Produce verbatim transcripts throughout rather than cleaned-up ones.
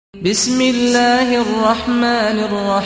بسم الله الرحمن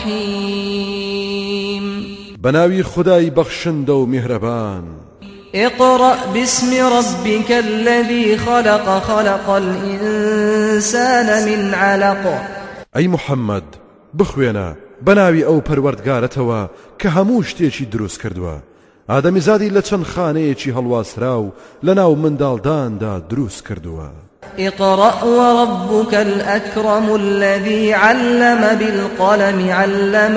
الرحيم بناوي خداي بخشندو مهربان اقرأ باسم ربك الذي خلق خلق الإنسان من علق أي محمد بخوينا بناوي أو پروردگارتوا كهموش تيشي دروس كردوا آدم زادي لچن خانيشي هلواسراو لناو مندالدان دا دروس كردوا اقرأ وربك الأكرم الذي علم بالقلم علم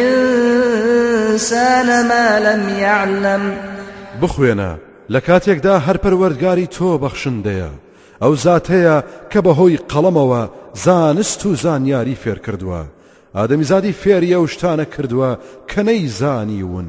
الإنسان ما لم يعلم بخوينا لكاتيك دا هر پروردگاري تو بخشنديا او ذاتيا كبهوي قلموا زانستو زانياري فير كردوا آدم زادي فيريا وشتانا كردوا كني زانيون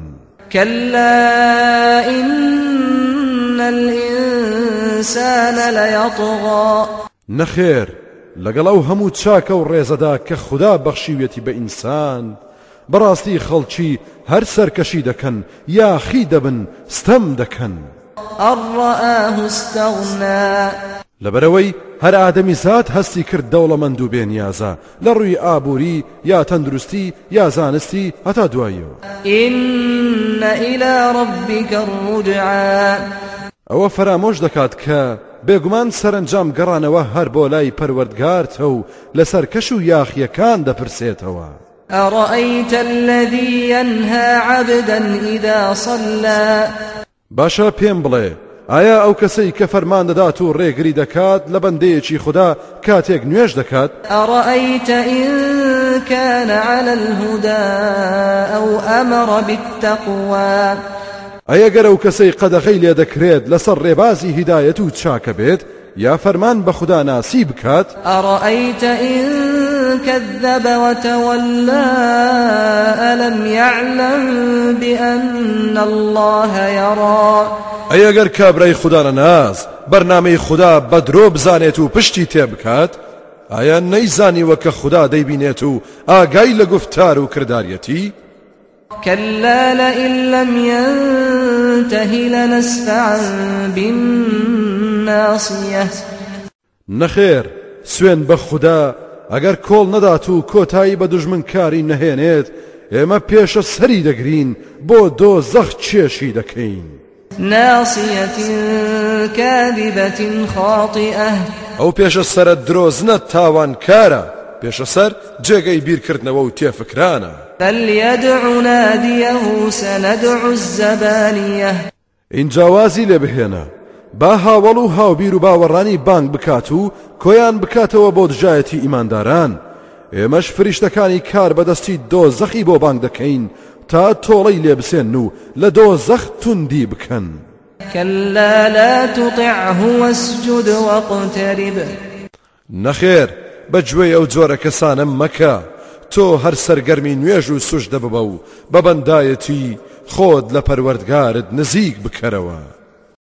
كلا إن الإنسان ليطغى نخير لقلو همو تشاكا وريزدا كخدا بخشيويتي بإنسان براستي خلچي هر سركشي دكن يا خيدبن ستم دكن الرآه استغنى لبروي هر آدمي ذات هستي كرد دولة مندو بين يازا لروي آبوري يا تندرستي يا زانستي هتا دوايو إن إلى ربك الرجعى او فراموش دكات كا بيگومان سرنجام گرانوا هر بولاي پروردگارتو لسركشو ياخيكان دا پرسيتوا أرأيت الذي ينهى عبدا إذا صلى باشا پێم بڵێ ئایا ئەو کەسەی کە فەرمان دەدات و ڕێگری دەکات لە بەندەیەکی خوددا کاتێک نوێژ دەکات أرأيت إن كان على الهدى أو أمر بالتقوى ئەیە گەر ئەو کەسەی قەدەغەی لێ دەکرێت لەسەر ڕێبازی هیدایەت و چاکە بێت یا فەرمان بە خوددا ناسی بکات أرأيت إن كذب وتولى ألم يعلم بأن الله يرى ئەیە گەر کابرای خوددا نەناز بەرنامەی خوددا بەدرۆ بزانێت و پشتی تێبکات ئایا نەیزانیوە کە خوددا دەیبینێت و ئاگای لە گفتار و کرداریەتی كلا لئن لم ينته لنسفعا بالناصية نەخێر سوێن بە خوددا ئەگەر کۆڵ نەدات و کۆتایی بە دوژمنکاری نەهێنێت ئێمە پێشە سەری دەگرین بۆ دۆزەخ چێشی دەکەین ناصية كاذبة خاطئة ئەو پێشە سەرە درۆزنە تاوانکارە پێشە سەر جێگەی بیرکردنەوە و تێفکرانە فليدع ناديه سندع الزبانية اینجاوازی لێ بهێنە با هاوڵ و هاوبیر و باوەڕانی بانگ بکات و کۆیان بکاتەوە بۆ دژایەتی ئیمانداران ئێمەش فریشتەکانی کار بەدەستی دۆزەخی بۆ بانگ دەکەین تا تۆڵەی لێ بسێن و لە دۆزەخ توندی بکەن كلا لا تطعه واسجد واقترب نەخێر بەگوێی ئەو جۆرە کەسانە مەکە تۆ هەر سەرگەرمی نوێژ و سوژدە ببە و بە بەندایەتی خۆت لە پەروەردگارت نزیک بکەرەوە